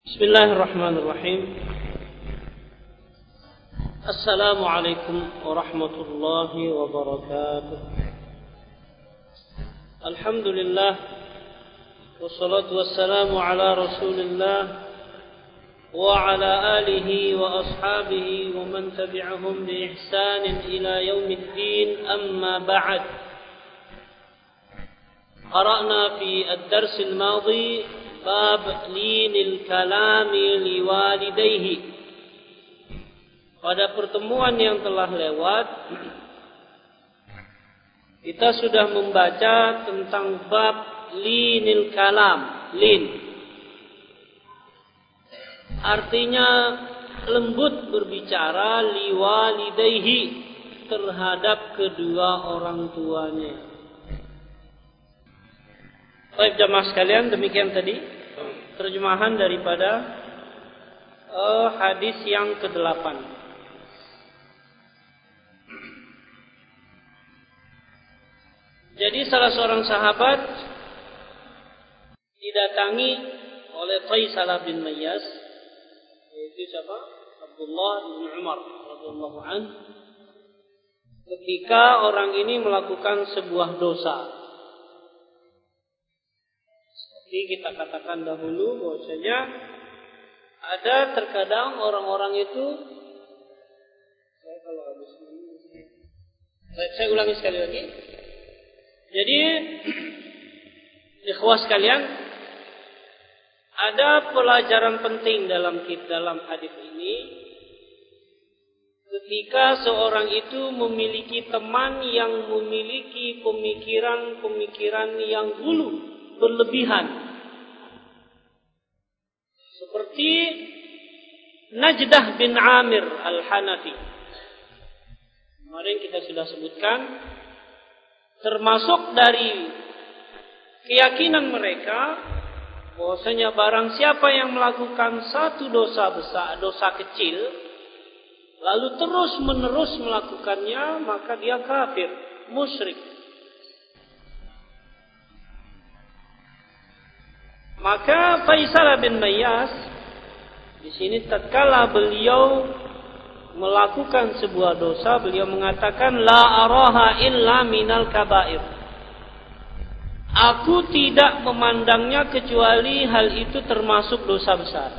Bismillahirrahmanirrahim. Assalamualaikum warahmatullahi wabarakatuh. Alhamdulillah, wassalatu wassalamu ala Rasulillah wa ala alihi wa ashabihi wa man tabi'ahum bi ihsanin ila yaumiddin, amma ba'd. Qara'na fi ad-dars al-madi bab linil kalami liwalidayhi. Pada pertemuan yang telah lewat, kita sudah membaca tentang bab linil kalam. Lin artinya lembut berbicara, liwalidayhi terhadap kedua orang tuanya. Baik jamaah sekalian, demikian tadi terjemahan daripada hadis yang ke-8. Jadi salah seorang sahabat didatangi oleh Qaisalah bin Mayyas, yaitu siapa? Abdullah bin Umar radhiyallahu anhu. Ketika orang ini melakukan sebuah dosa, seperti kita katakan dahulu bahwasanya ada terkadang orang-orang itu, saya ulangi sekali lagi. Jadi ikhwah sekalian, ada pelajaran penting dalam hadis ini. Ketika seorang itu memiliki teman yang memiliki pemikiran yang gulu, berlebihan, seperti Najdah bin Amir al-Hanafi. Kemarin kita sudah sebutkan, termasuk dari keyakinan mereka bahwasanya barang siapa yang melakukan satu dosa besar, dosa kecil, lalu terus menerus melakukannya, maka dia kafir, musyrik. Maka Qaisalah bin Mayyas di sini tatkala beliau melakukan sebuah dosa, beliau mengatakan la araha illa minal kabair. Aku tidak memandangnya kecuali hal itu termasuk dosa besar.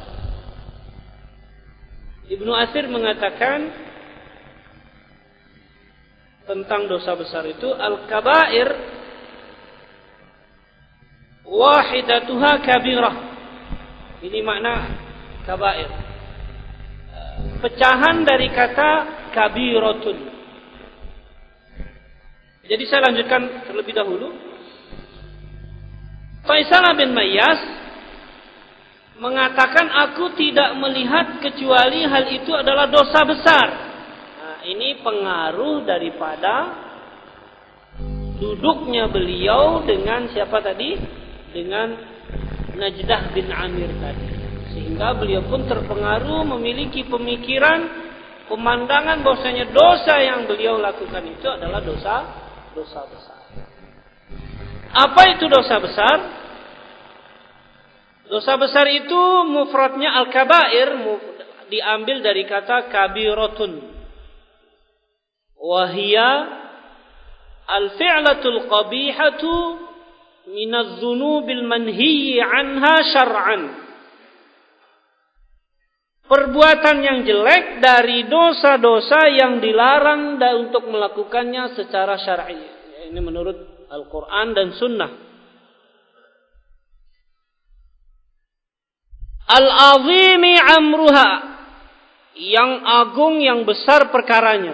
Ibnu Atsir mengatakan tentang dosa besar itu, al-kabair wahidatuha kabirah. Ini makna kabair. Pecahan dari kata kabiratun. Jadi saya lanjutkan terlebih dahulu. Qaisalah bin Mayyas mengatakan aku tidak melihat kecuali hal itu adalah dosa besar. Nah, ini pengaruh daripada duduknya beliau dengan siapa tadi? Dengan Najdah bin Amir tadi, sehingga beliau pun terpengaruh, memiliki pemandangan bahwasanya dosa yang beliau lakukan itu adalah dosa besar. Apa itu dosa besar? Dosa besar itu mufradnya al-kabair, diambil dari kata kabiratun, wahia al-fi'latul qabihatu minaz dzunubil manhiyyi anha syar'an. Perbuatan yang jelek dari dosa-dosa yang dilarang untuk melakukannya secara syar'i. Ini menurut Al-Quran dan Sunnah. Al-azimi amruha, yang agung, yang besar perkaranya.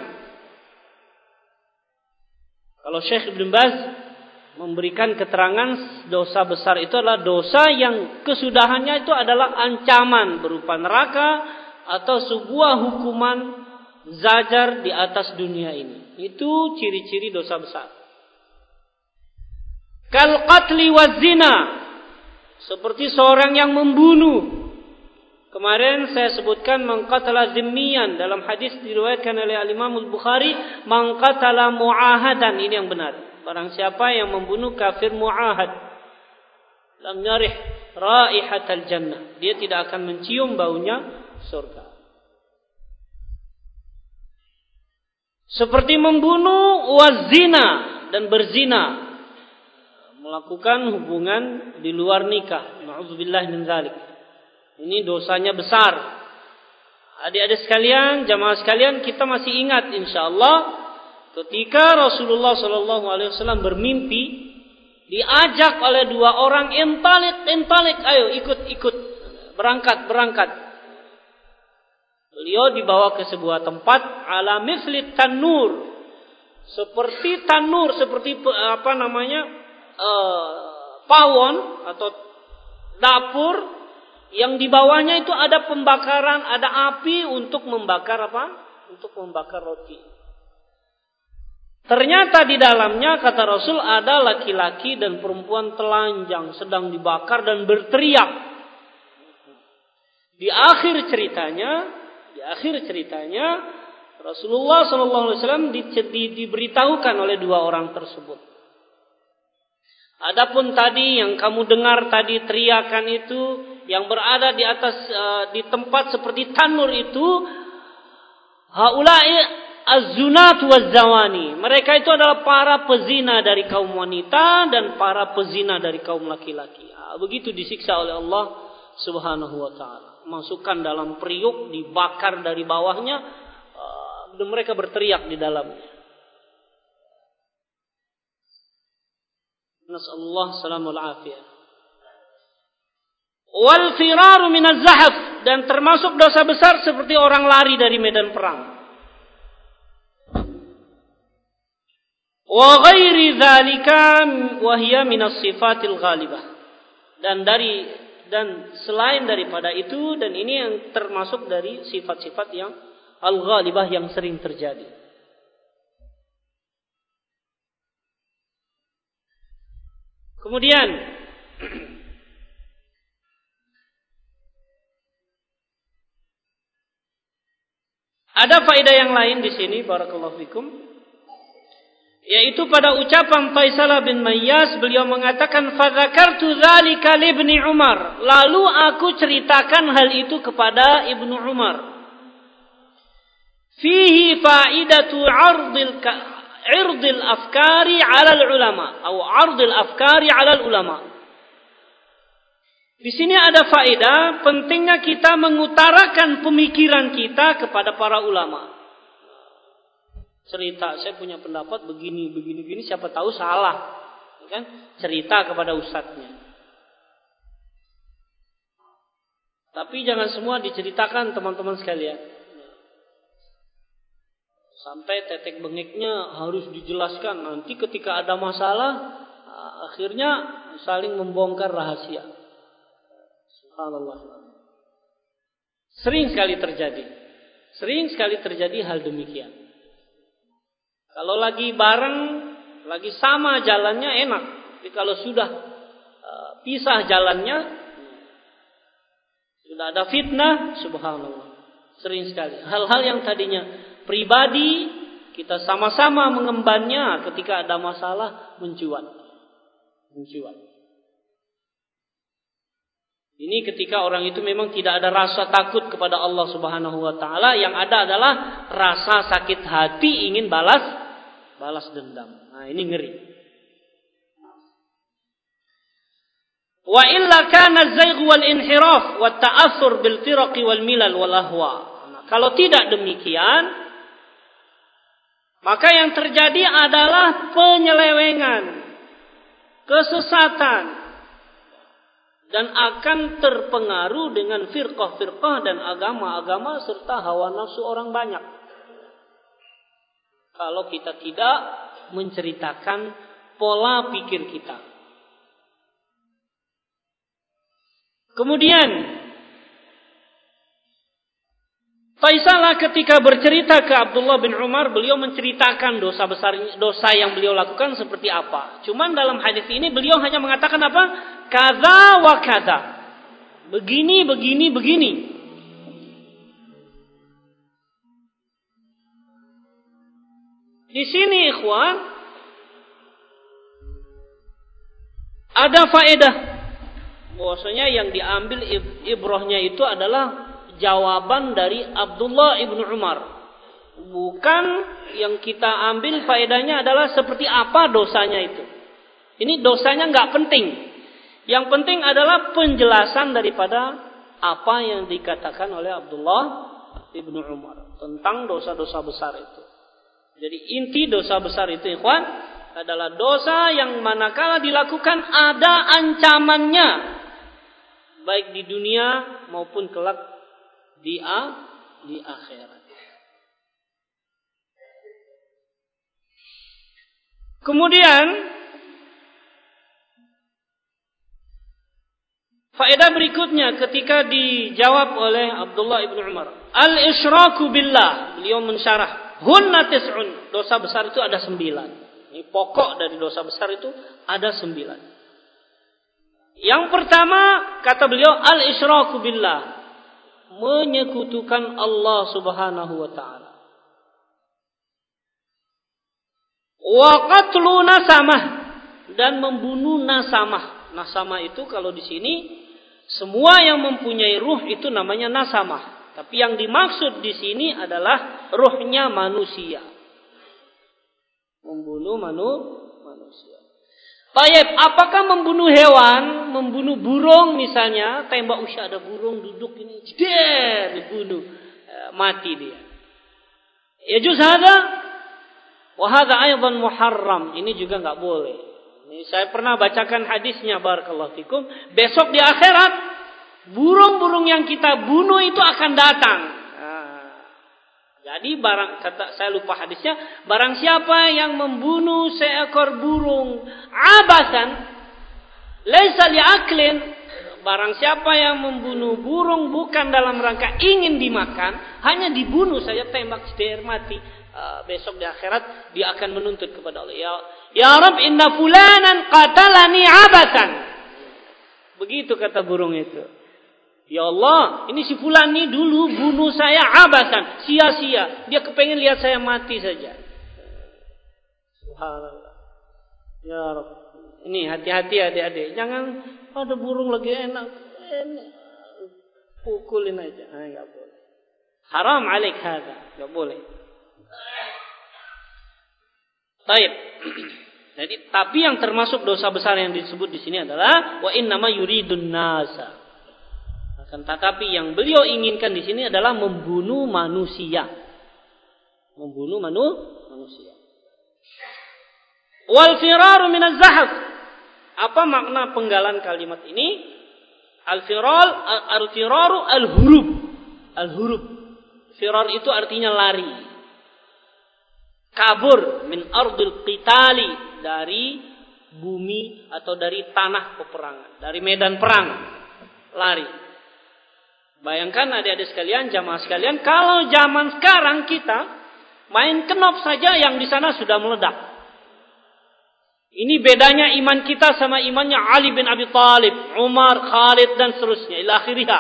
Kalau Syekh Ibn Baz memberikan keterangan, dosa besar itu adalah dosa yang kesudahannya itu adalah ancaman berupa neraka atau sebuah hukuman zajar di atas dunia ini. Itu ciri-ciri dosa besar. Kal qatli waz zina, seperti seorang yang membunuh. Kemarin saya sebutkan man qatala zimmiyan, dalam hadis diriwayatkan oleh Imam Al-Bukhari, man qatala muahadan, ini yang benar. Barang siapa yang membunuh kafir muahad, lam yarih raihatal jannah. Dia tidak akan mencium baunya surga. Seperti membunuh wazina dan berzina, melakukan hubungan di luar nikah. Na'udzubillah min dzalik. Ini dosanya besar. Adik-adik sekalian, jamaah sekalian, kita masih ingat insyaallah ketika Rasulullah sallallahu alaihi wasallam bermimpi, diajak oleh dua orang, intalik, ayo ikut, berangkat. Beliau dibawa ke sebuah tempat ala mithli tanur. Seperti tanur, seperti pawon atau dapur yang di bawahnya itu ada pembakaran, ada api untuk membakar apa? Untuk membakar roti. Ternyata di dalamnya, kata Rasul, ada laki-laki dan perempuan telanjang sedang dibakar dan berteriak. Di akhir ceritanya Rasulullah SAW diberitahukan oleh dua orang tersebut. Adapun tadi yang kamu dengar tadi teriakan itu, yang berada di atas di tempat seperti tanur itu, haula'i az-zunat waz-zawani. Mereka itu adalah para pezina dari kaum wanita dan para pezina dari kaum laki-laki. Begitu disiksa oleh Allah Subhanahu wa taala. Masukkan dalam periuk, dibakar dari bawahnya, dan mereka berteriak di dalamnya. Nasallallahu salamul afiyah. Wal firaru minaz zahf, dan termasuk dosa besar seperti orang lari dari medan perang. Wa ghairi dzalika wa hiya minas sifatil ghalibah. Dan selain daripada itu, dan ini yang termasuk dari sifat-sifat yang al-ghalibah yang sering terjadi. Kemudian ada faedah yang lain di sini, barakallahu fikum, yaitu pada ucapan Faisalah bin Mayyas, beliau mengatakan, "Fadzakartu dzalika li Ibnu Umar." Lalu aku ceritakan hal itu kepada Ibnu Umar. Fihi faidatu 'ardil afkari 'ala al-ulama atau 'ardil afkari 'ala al-ulama. Di sini ada faedah pentingnya kita mengutarakan pemikiran kita kepada para ulama. Cerita, saya punya pendapat begini, siapa tahu salah, kan? Cerita kepada ustadznya. Tapi jangan semua diceritakan, teman-teman sekalian. Sampai tetek bengeknya harus dijelaskan. Nanti ketika ada masalah, akhirnya saling membongkar rahasia. Subhanallah. Sering sekali terjadi hal demikian. Kalau lagi bareng, lagi sama jalannya enak. Tapi kalau sudah pisah jalannya, sudah ada fitnah, subhanallah. Sering sekali. Hal-hal yang tadinya pribadi, kita sama-sama mengembannya, ketika ada masalah, mencuat. Ini ketika orang itu memang tidak ada rasa takut kepada Allah Subhanahu wa taala, yang ada adalah rasa sakit hati ingin balas dendam. Nah, ini ngeri. Wa illa kana az-zaygh wal inhiraf wa ta'assur bil firaq wal milal wal ahwa. Nah, kalau tidak demikian, maka yang terjadi adalah penyelewengan, kesesatan, dan akan terpengaruh dengan firqah-firqah dan agama-agama serta hawa nafsu orang banyak. Kalau kita tidak menceritakan pola pikir kita. Kemudian Faisalah ketika bercerita ke Abdullah bin Umar, beliau menceritakan dosa yang beliau lakukan seperti apa. Cuman dalam hadis ini beliau hanya mengatakan apa? Kaza wa kaza. Begini. Di sini ikhwan ada faedah bahwasanya yang diambil ibrahnya itu adalah jawaban dari Abdullah ibnu Umar. Bukan yang kita ambil faedahnya adalah seperti apa dosanya itu. Ini dosanya nggak penting. Yang penting adalah penjelasan daripada apa yang dikatakan oleh Abdullah ibnu Umar tentang dosa-dosa besar itu. Jadi inti dosa besar itu, ikhwan, adalah dosa yang manakala dilakukan ada ancamannya, baik di dunia maupun kelak di akhirat. Kemudian faedah berikutnya ketika dijawab oleh Abdullah ibnu Umar, al-isyraku billah, beliau mensyarah, hunna tis'un, dosa besar itu ada 9. Ini pokok dari dosa besar itu ada 9. Yang pertama kata beliau al-isyraku billah, menyekutukan Allah Subhanahu wa taala. Wa qatlu nasamah, dan membunuh nasamah. Nasamah itu kalau di sini semua yang mempunyai ruh itu namanya nasamah. Tapi yang dimaksud di sini adalah ruhnya manusia. Membunuh manusia. Baik, apakah membunuh hewan, membunuh burung misalnya, tembak usah ada burung duduk ini, dibunuh, mati dia. Ya juz hada wa hadza aidan muharram, ini juga enggak boleh. Ini saya pernah bacakan hadisnya, barakallahu fikum. Besok di akhirat burung-burung yang kita bunuh itu akan datang. Jadi saya lupa hadisnya, barang siapa yang membunuh seekor burung abasan laisa liaklin, barang siapa yang membunuh burung bukan dalam rangka ingin dimakan, hanya dibunuh saja, tembak seder mati, besok di akhirat dia akan menuntut kepada Allah, ya Rabb, inna fulanan qatalani abasan. Begitu kata burung itu. Ya Allah, ini si fulan ini dulu bunuh saya abasan, sia-sia. Dia kepengen lihat saya mati saja. Subhanallah. Ya Rabb. Ini hati-hati adik-adik. Jangan ada burung lagi enak. Pukulin aja. Enggak boleh. Haram alaik hadza. Enggak boleh. Baik. Jadi tapi yang termasuk dosa besar yang disebut di sini adalah wa innama yuridun nasa. Akan tetapi yang beliau inginkan di sini adalah membunuh manusia. Membunuh manusia. Wal firaru minaz zahf. Apa makna penggalan kalimat ini? Al-firaru al-hurub. Al-hurub. Firar itu artinya lari. Kabur min ardil qitali, dari bumi atau dari tanah peperangan, dari medan perang. Lari. Bayangkan adik-adik sekalian, jamaah sekalian, kalau zaman sekarang kita main kenop saja yang di sana sudah meledak. Ini bedanya iman kita sama imannya Ali bin Abi Thalib, Umar, Khalid dan seterusnya ila akhirih.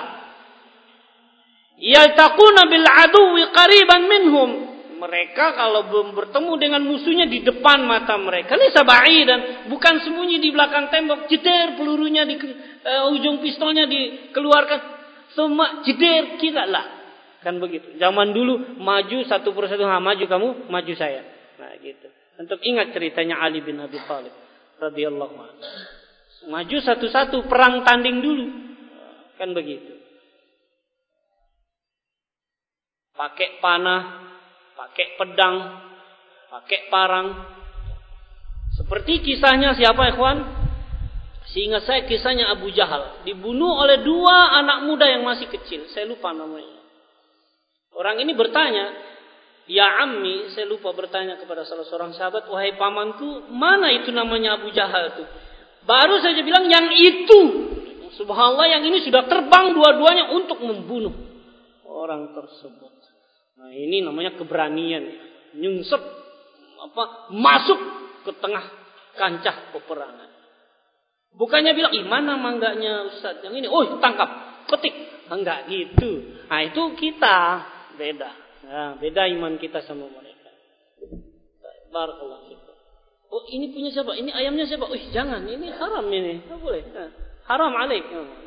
Yaltaquna bil aduwi qariban minhum. Mereka kalau belum bertemu dengan musuhnya di depan mata mereka, ini sabai, dan bukan sembunyi di belakang tembok, jeder pelurunya di ujung pistolnya dikeluarkan. Semua jeder kita lah. Kan begitu. Zaman dulu maju satu persatu, maju kamu, maju saya. Nah gitu. Untuk ingat ceritanya Ali bin Abi Thalib radhiyallahu anhu. Maju satu-satu, perang tanding dulu. Kan begitu. Pakai panah, pakai pedang, pakai parang. Seperti kisahnya siapa, ikhwan? Sehingga saya kisahnya Abu Jahal. Dibunuh oleh 2 anak muda yang masih kecil. Saya lupa namanya. Orang ini bertanya, ya ammi, saya lupa bertanya kepada salah seorang sahabat, wahai pamanku, mana itu namanya Abu Jahal itu? Baru saja bilang, yang itu. Subhanallah, yang ini sudah terbang dua-duanya untuk membunuh orang tersebut. Nah ini namanya keberanian. Nyungsep, masuk ke tengah kancah peperangan. Bukannya bilang, mana mangganya Ustaz yang ini? Oh, tangkap, petik. Enggak gitu. Nah, itu kita beda. Nah, beda iman kita sama mereka. Barakallahu fikum. Oh, ini punya siapa? Ini ayamnya siapa? Jangan, ini haram ini. Enggak boleh. Nah, Haram alaik.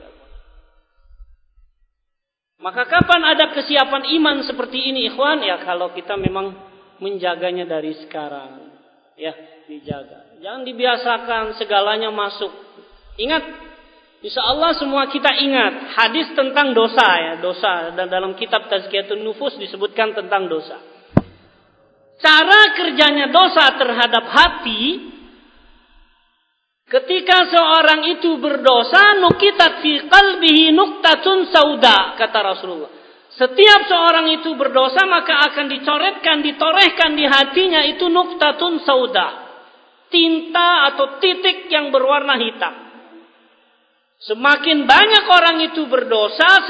Maka kapan ada kesiapan iman seperti ini, ikhwan? Ya kalau kita memang menjaganya dari sekarang. Ya, dijaga. Jangan dibiasakan segalanya masuk. Ingat, insyaallah semua kita ingat hadis tentang dosa ya, dosa. Dan dalam kitab Tazkiyatun Nufus disebutkan tentang dosa. Cara kerjanya dosa terhadap hati, ketika seorang itu berdosa, nukitat fi qalbihi nuktatun sauda, kata Rasulullah. Setiap seorang itu berdosa maka akan dicoretkan, ditorehkan di hatinya itu nuktatun sauda. Tinta atau titik yang berwarna hitam. Semakin banyak orang itu berdosa,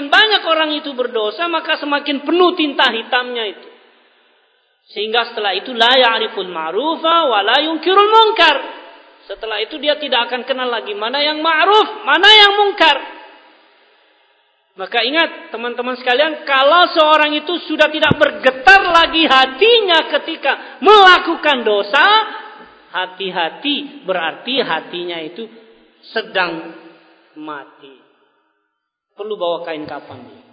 maka semakin penuh tinta hitamnya itu. Sehingga setelah itu la ya'riful ma'rufa wa la yunkirul munkar. Setelah itu dia tidak akan kenal lagi mana yang ma'ruf, mana yang munkar. Maka ingat teman-teman sekalian, kalau seorang itu sudah tidak bergetar lagi hatinya ketika melakukan dosa, hati-hati berarti hatinya itu sedang mati. Perlu bawa kain kafan dia.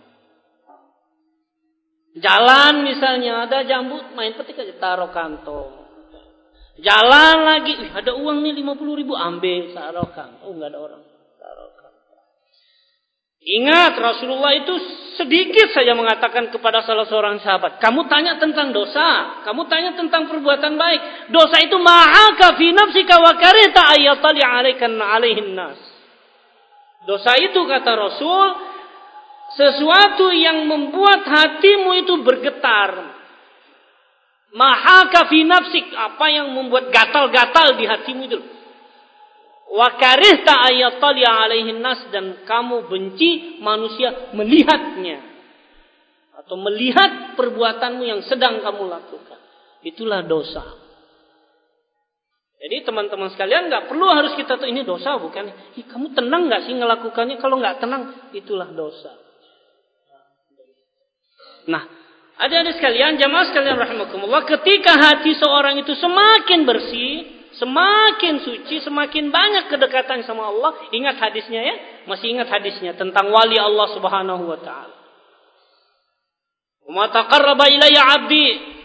Jalan misalnya ada jambu, main petik aja taruh kantong. Jalan lagi, ada uang nih 50.000, ambil taruh kantong. Oh enggak ada orang, taruh kantong. Ingat Rasulullah itu sedikit saja mengatakan kepada salah seorang sahabat, kamu tanya tentang dosa, kamu tanya tentang perbuatan baik. Dosa itu ma'aka fi nafsika wa karita ayyatali 'alaihin nas. Dosa itu kata Rasul, sesuatu yang membuat hatimu itu bergetar. Mahaka fi nafsik, apa yang membuat gatal-gatal di hatimu itu. Wa karihta ayyatali 'alaihin nas, dan kamu benci manusia melihatnya atau melihat perbuatanmu yang sedang kamu lakukan. Itulah dosa. Jadi teman-teman sekalian nggak perlu harus kita tahu ini dosa bukan. Kamu tenang nggak sih ngelakukannya? Kalau nggak tenang, itulah dosa. Nah, adik-adik sekalian, jamaah sekalian rahimakumullah, ketika hati seorang itu semakin bersih, semakin suci, semakin banyak kedekatan sama Allah. Ingat hadisnya ya, masih ingat hadisnya tentang wali Allah Subhanahu wa taala. Wa taqarraba ilayya 'abdi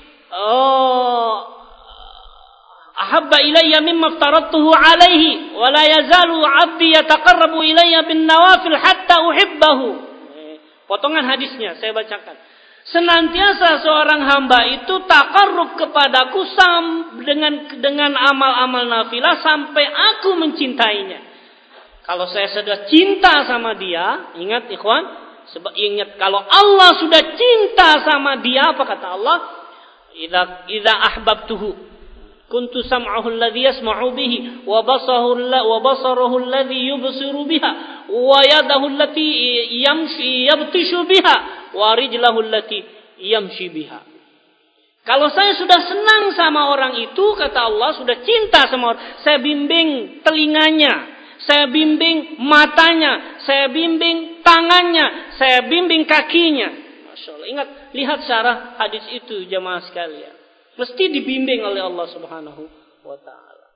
ahabba ilayya mimma aftaradtuhu alayhi wa la yazalu 'abdi yataqarrabu ilayya bin nawafil hatta uhibbahu. Potongan hadisnya saya bacakan. Senantiasa seorang hamba itu taqarrub kepadaku dengan amal-amal nafilah sampai aku mencintainya. Kalau saya sudah cinta sama dia, ingat ikhwan, ingat kalau Allah sudah cinta sama dia, apa kata Allah? Idza ahbabtuhu kuntu sam'ahu alladhi yasma'u bihi wa basarahu alladhi yubsiru biha wa yadahu allati yabtishu biha wa rijlahu allati yamshi biha. Kalau saya sudah senang sama orang itu, kata Allah, sudah cinta sama orang, saya bimbing telinganya, saya bimbing matanya, saya bimbing tangannya, saya bimbing kakinya. Masya Allah. Ingat, lihat syarah hadis itu jamaah sekalian. Mesti dibimbing oleh Allah Subhanahu wa ta'ala.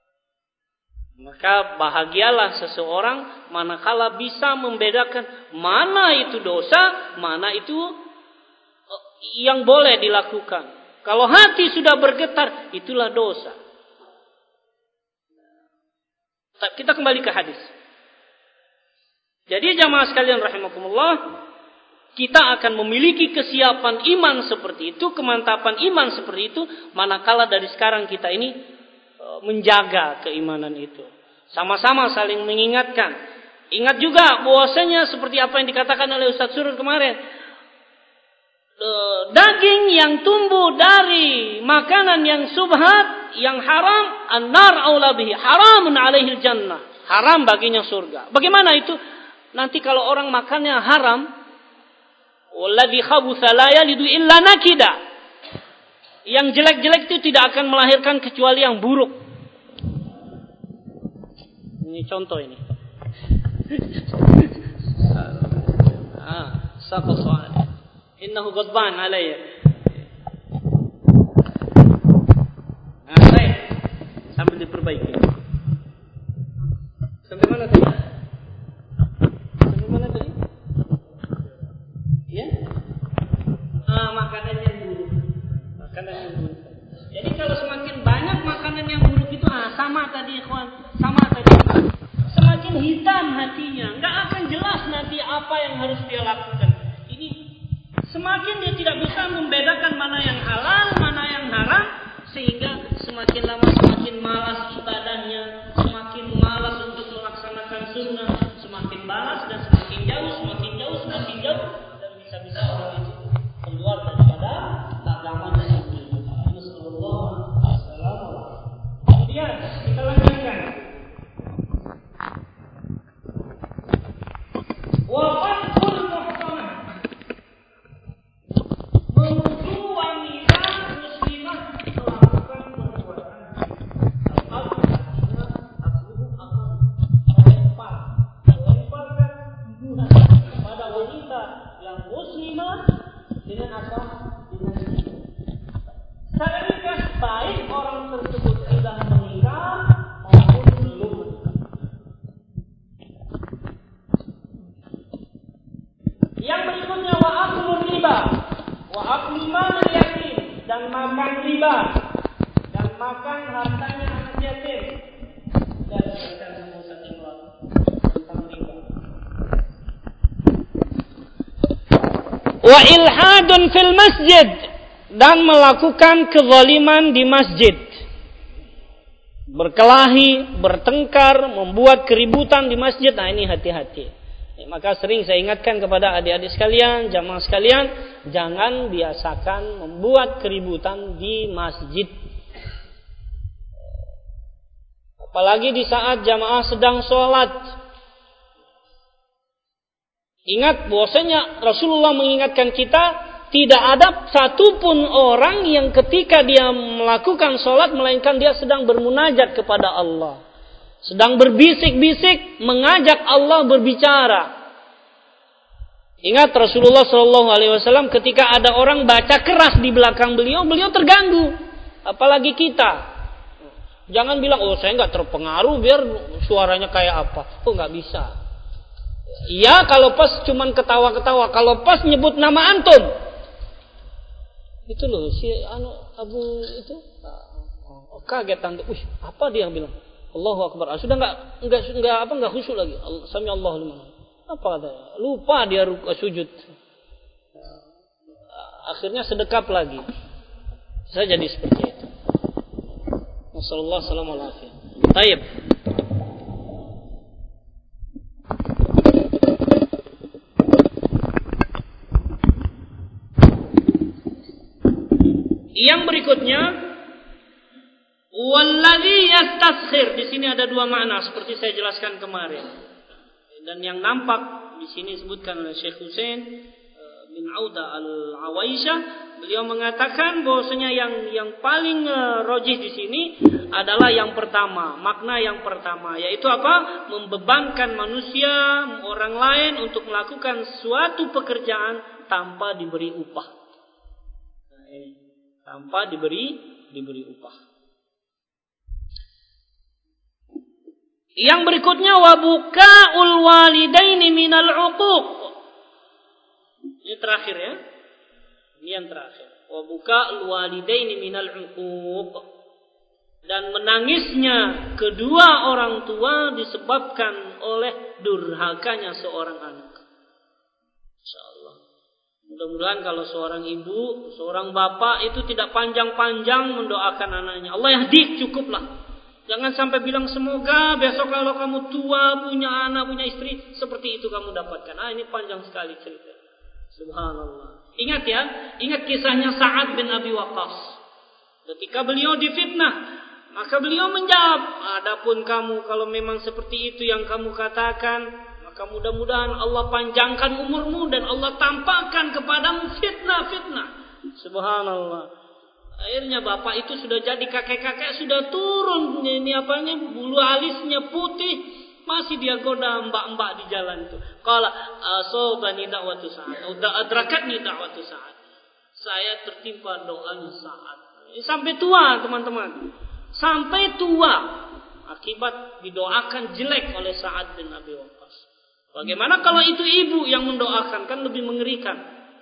Maka bahagialah seseorang manakala bisa membedakan mana itu dosa, mana itu yang boleh dilakukan. Kalau hati sudah bergetar, itulah dosa. Kita kembali ke hadis. Jadi jamaah sekalian rahimakumullah, kita akan memiliki kesiapan iman seperti itu, kemantapan iman seperti itu, manakala dari sekarang kita ini menjaga keimanan itu. Sama-sama saling mengingatkan. Ingat juga bahwasanya seperti apa yang dikatakan oleh Ustaz Surur kemarin, daging yang tumbuh dari makanan yang subhat, yang haram, an-nar aula bihi, haramun alaihil jannah, haram baginya surga. Bagaimana itu? Nanti kalau orang makannya haram, walladzi khabutha la yalidu illa nakida. Yang jelek-jelek itu tidak akan melahirkan kecuali yang buruk. Ini contoh ini. Saqal soal. Innahu ghadban alayya. Baik. Sambil diperbaiki. Sampai mana tadi? Ya. Makanan yang buruk. Makanan yang buruk. Jadi kalau semakin banyak makanan yang buruk itu sama tadi ikhwan, sama tadi. Semakin hitam hatinya, enggak akan jelas nanti apa yang harus dia lakukan. Ini semakin dia tidak bisa membedakan mana yang halal, mana yang haram, sehingga semakin lama semakin malas ibadahnya, semakin malas untuk melaksanakan sunnah, semakin malas dan semakin jauh, dan bisa-bisa orang itu keluar daripada agama dan kemudian kita lanjutkan. Wafakul muhsanah, menuju wanita muslimah melakukan perbuatan melemparkan tuduhan kepada wanita yang muslimah dengan apa? Dengan zina. Seandainya baik orang tersebut sudah menikah maupun belum menikah. Yang berikutnya wa aklul riba, wa aklu malil yatim, dan makan riba, dan makan hartanya anak yatim. Dan kita semua tentang riba. Wa ilhadun fil masjid, dan melakukan kezaliman di masjid. Berkelahi, bertengkar, membuat keributan di masjid. Nah, ini hati-hati. Maka sering saya ingatkan kepada adik-adik sekalian, jamaah sekalian, jangan biasakan membuat keributan di masjid. Apalagi di saat jamaah sedang sholat. Ingat bahwasanya Rasulullah mengingatkan kita, tidak ada satupun orang yang ketika dia melakukan sholat melainkan dia sedang bermunajat kepada Allah, sedang berbisik-bisik mengajak Allah berbicara. Ingat Rasulullah SAW ketika ada orang baca keras di belakang beliau terganggu. Apalagi kita. Jangan bilang, saya nggak terpengaruh biar suaranya kayak apa. Nggak bisa. Iya kalau pas cuman ketawa-ketawa, kalau pas nyebut nama antum. Itu loh si Abu itu kaget tante. Apa dia bilang? Allahu Akbar. Sudah enggak khusyuk lagi. Sami Allahu liman. Apa katanya? Lupa dia sujud. Akhirnya sedekap lagi. Saya jadi seperti itu. Wassallallahu alaihi wasallam. Baik. Yang berikutnya, walladzi yastaskhir. Di sini ada dua makna seperti saya jelaskan kemarin. Dan yang nampak di sini disebutkan oleh Syekh Husain bin Auda al-Awaisyah, beliau mengatakan bahwasanya yang paling rajih di sini adalah yang pertama, makna yang pertama, yaitu apa? Membebankan manusia, orang lain untuk melakukan suatu pekerjaan tanpa diberi upah. Tanpa diberi upah. Yang berikutnya wabuka'ul walidaini minal 'uquq. Ini terakhir ya. Ini yang terakhir. Wabuka'ul walidaini minal 'uquq. Dan menangisnya kedua orang tua disebabkan oleh durhakanya seorang anak. Insyaallah. Mudah-mudahan kalau seorang ibu, seorang bapak itu tidak panjang-panjang mendoakan anaknya. Allah yahdi, cukuplah. Jangan sampai bilang semoga besok kalau kamu tua, punya anak, punya istri, seperti itu kamu dapatkan. Ini panjang sekali cerita. Subhanallah. Ingat ya, ingat kisahnya Sa'ad bin Abi Waqqas. Ketika beliau difitnah, maka beliau menjawab, adapun kamu kalau memang seperti itu yang kamu katakan, maka mudah-mudahan Allah panjangkan umurmu dan Allah tampakkan kepadamu fitnah-fitnah. Subhanallah. Akhirnya bapak itu sudah jadi kakek-kakek, sudah turun bulu alisnya putih, masih dia goda mbak-mbak di jalan itu. Qala asobani da'watu Sa'ad, adrakatni da'watu Sa'ad. Saya tertimpa doanya Sa'ad. Sampai tua, teman-teman. Sampai tua akibat didoakan jelek oleh Sa'ad bin Abi Waqqas. Bagaimana kalau itu ibu yang mendoakan, kan lebih mengerikan.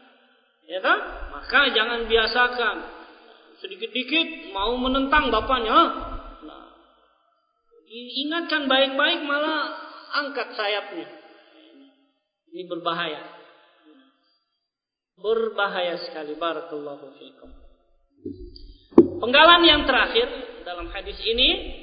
Ya kan? Maka jangan biasakan sedikit-dikit mau menentang bapaknya. Nah, ingatkan baik-baik malah angkat sayapnya. Ini berbahaya. Berbahaya sekali. Barakallahu fiikum. Penggalan yang terakhir dalam hadis ini,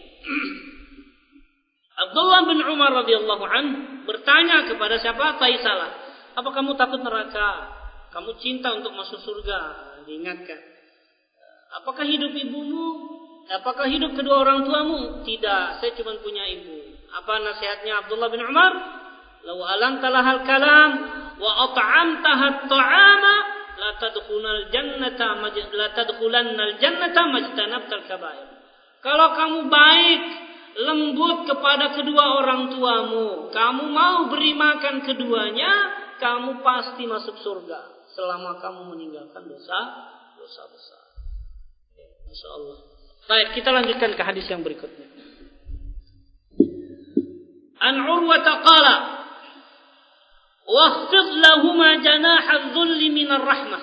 Abdullah bin Umar radhiyallahu anhu bertanya kepada siapa? Taisalah. Apa kamu takut neraka? Kamu cinta untuk masuk surga? Diingatkan. Apakah hidup ibumu? Apakah hidup kedua orang tuamu? Tidak, saya cuma punya ibu. Apa nasihatnya Abdullah bin Umar? Lau alantalahal kalam wa at'amtaha at-ta'ama la tadkhulannal jannata majtanabtal kaba'ir. Kalau kamu baik, lembut kepada kedua orang tuamu, kamu mau beri makan keduanya, kamu pasti masuk surga selama kamu meninggalkan dosa besar. Masyaallah. Baik, kita lanjutkan ke hadis yang berikutnya. An Urwah qala واخفض لهما جناح الذل من الرحمة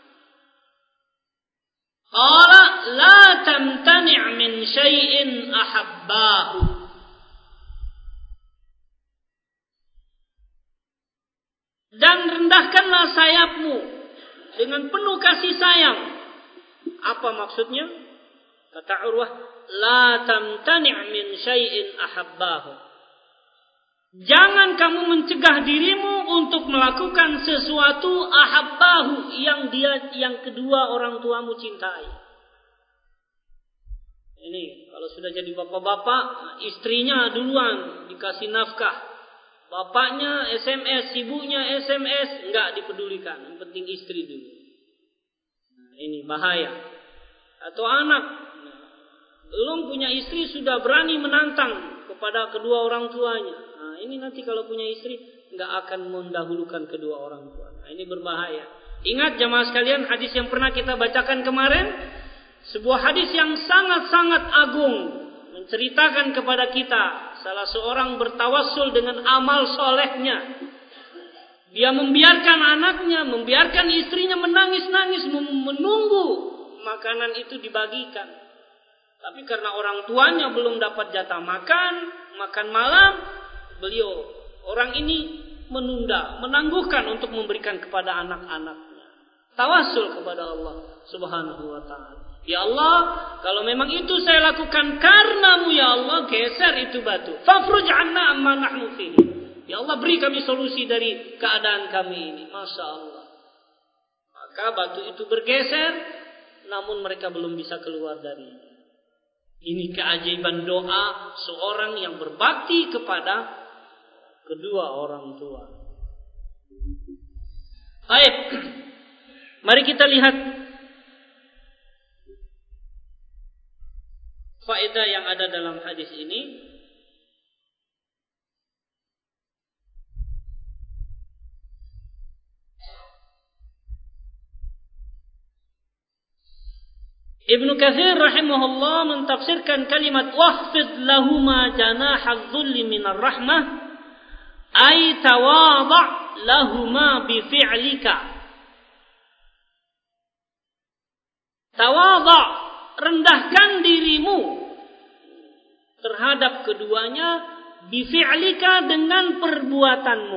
قال لا تمتنع من شيء أحباه. Dan rendahkanlah sayapmu dengan penuh kasih sayang. Apa maksudnya? Kata Urwah, la tamtani' min syai'in ahabbahu. Jangan kamu mencegah dirimu untuk melakukan sesuatu ahabbahu yang kedua orang tuamu cintai. Ini kalau sudah jadi bapak-bapak, istrinya duluan dikasih nafkah. Bapaknya SMS, ibunya SMS, enggak dipedulikan. Yang penting istri dulu. Nah, ini bahaya. Atau anak, belum punya istri sudah berani menantang kepada kedua orang tuanya. Nah, ini nanti kalau punya istri enggak akan mendahulukan kedua orang tua. Nah, ini berbahaya. Ingat jamaah sekalian, hadis yang pernah kita bacakan kemarin, sebuah hadis yang sangat-sangat agung, menceritakan kepada kita salah seorang bertawassul dengan amal solehnya. Dia membiarkan anaknya, membiarkan istrinya menangis-nangis menunggu makanan itu dibagikan. Tapi karena orang tuanya belum dapat jatah makan malam, beliau orang ini menunda, menangguhkan untuk memberikan kepada anak-anaknya. Tawassul kepada Allah Subhanahu wa taala. Ya Allah, kalau memang itu saya lakukan karenamu ya Allah, geser itu batu. Fafruj 'anna amma nahnu fihi. Ya Allah, beri kami solusi dari keadaan kami ini. Masya Allah. Maka batu itu bergeser, namun mereka belum bisa keluar dari ini. Ini keajaiban doa seorang yang berbakti kepada kedua orang tua. Baik, mari kita lihat faedah yang ada dalam hadis ini. Ibnu Katsir rahimahullah mentafsirkan kalimat wahfid lahuma janahadz dzulli minar rahmah ay tawadha' lahuma bi fi'lika. Tawadha', rendahkan dirimu terhadap keduanya bi fi'lika dengan perbuatanmu.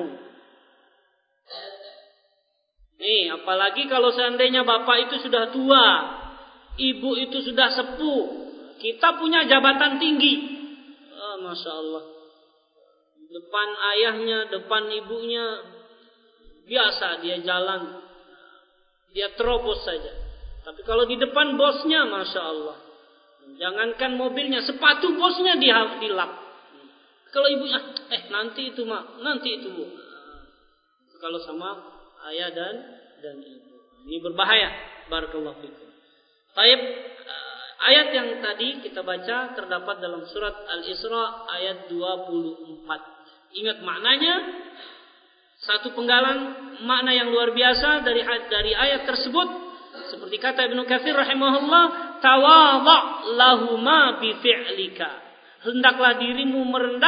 Nih, apalagi kalau seandainya bapak itu sudah tua, ibu itu sudah sepuh, kita punya jabatan tinggi. Masya Allah. Depan ayahnya, depan ibunya, biasa dia jalan, dia terobos saja. Tapi kalau di depan bosnya, Masya Allah, jangankan mobilnya, sepatu bosnya dilap. Kalau ibunya, nanti itu mak, nanti itu bu. Kalau sama ayah dan ibu, ini berbahaya. Barakallahu fikum. Baik, ayat yang tadi kita baca terdapat dalam surat Al-Isra ayat 24. Ingat maknanya, satu penggalan makna yang luar biasa dari ayat tersebut. Seperti kata Ibnu Katsir rahimahullah, tawadha' lahuma bi fi'lika. Hendaklah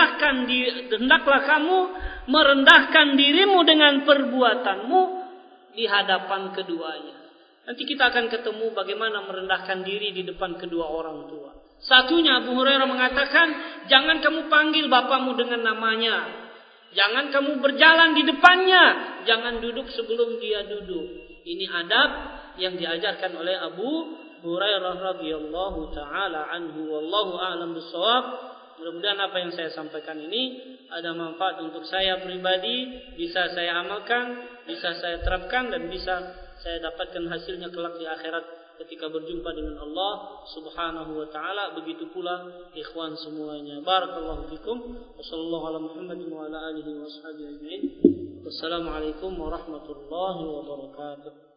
kamu merendahkan dirimu dengan perbuatanmu di hadapan keduanya. Nanti kita akan ketemu bagaimana merendahkan diri di depan kedua orang tua. Satunya Abu Hurairah mengatakan, jangan kamu panggil bapamu dengan namanya. Jangan kamu berjalan di depannya. Jangan duduk sebelum dia duduk. Ini adab yang diajarkan oleh Abu Hurairah radhiyallahu taala anhu. Wallahu a'lam bishawab. Mudah-mudahan apa yang saya sampaikan ini ada manfaat untuk saya pribadi, bisa saya amalkan, bisa saya terapkan, dan bisa saya dapatkan hasilnya kelak di akhirat ketika berjumpa dengan Allah Subhanahu wa taala. Begitu pula ikhwan semuanya. Barakallahu fikum. Wassallallahu ala Muhammadin wa ala alihi wa sahbihi ajma'in. Wassalamualaikum warahmatullahi wabarakatuh.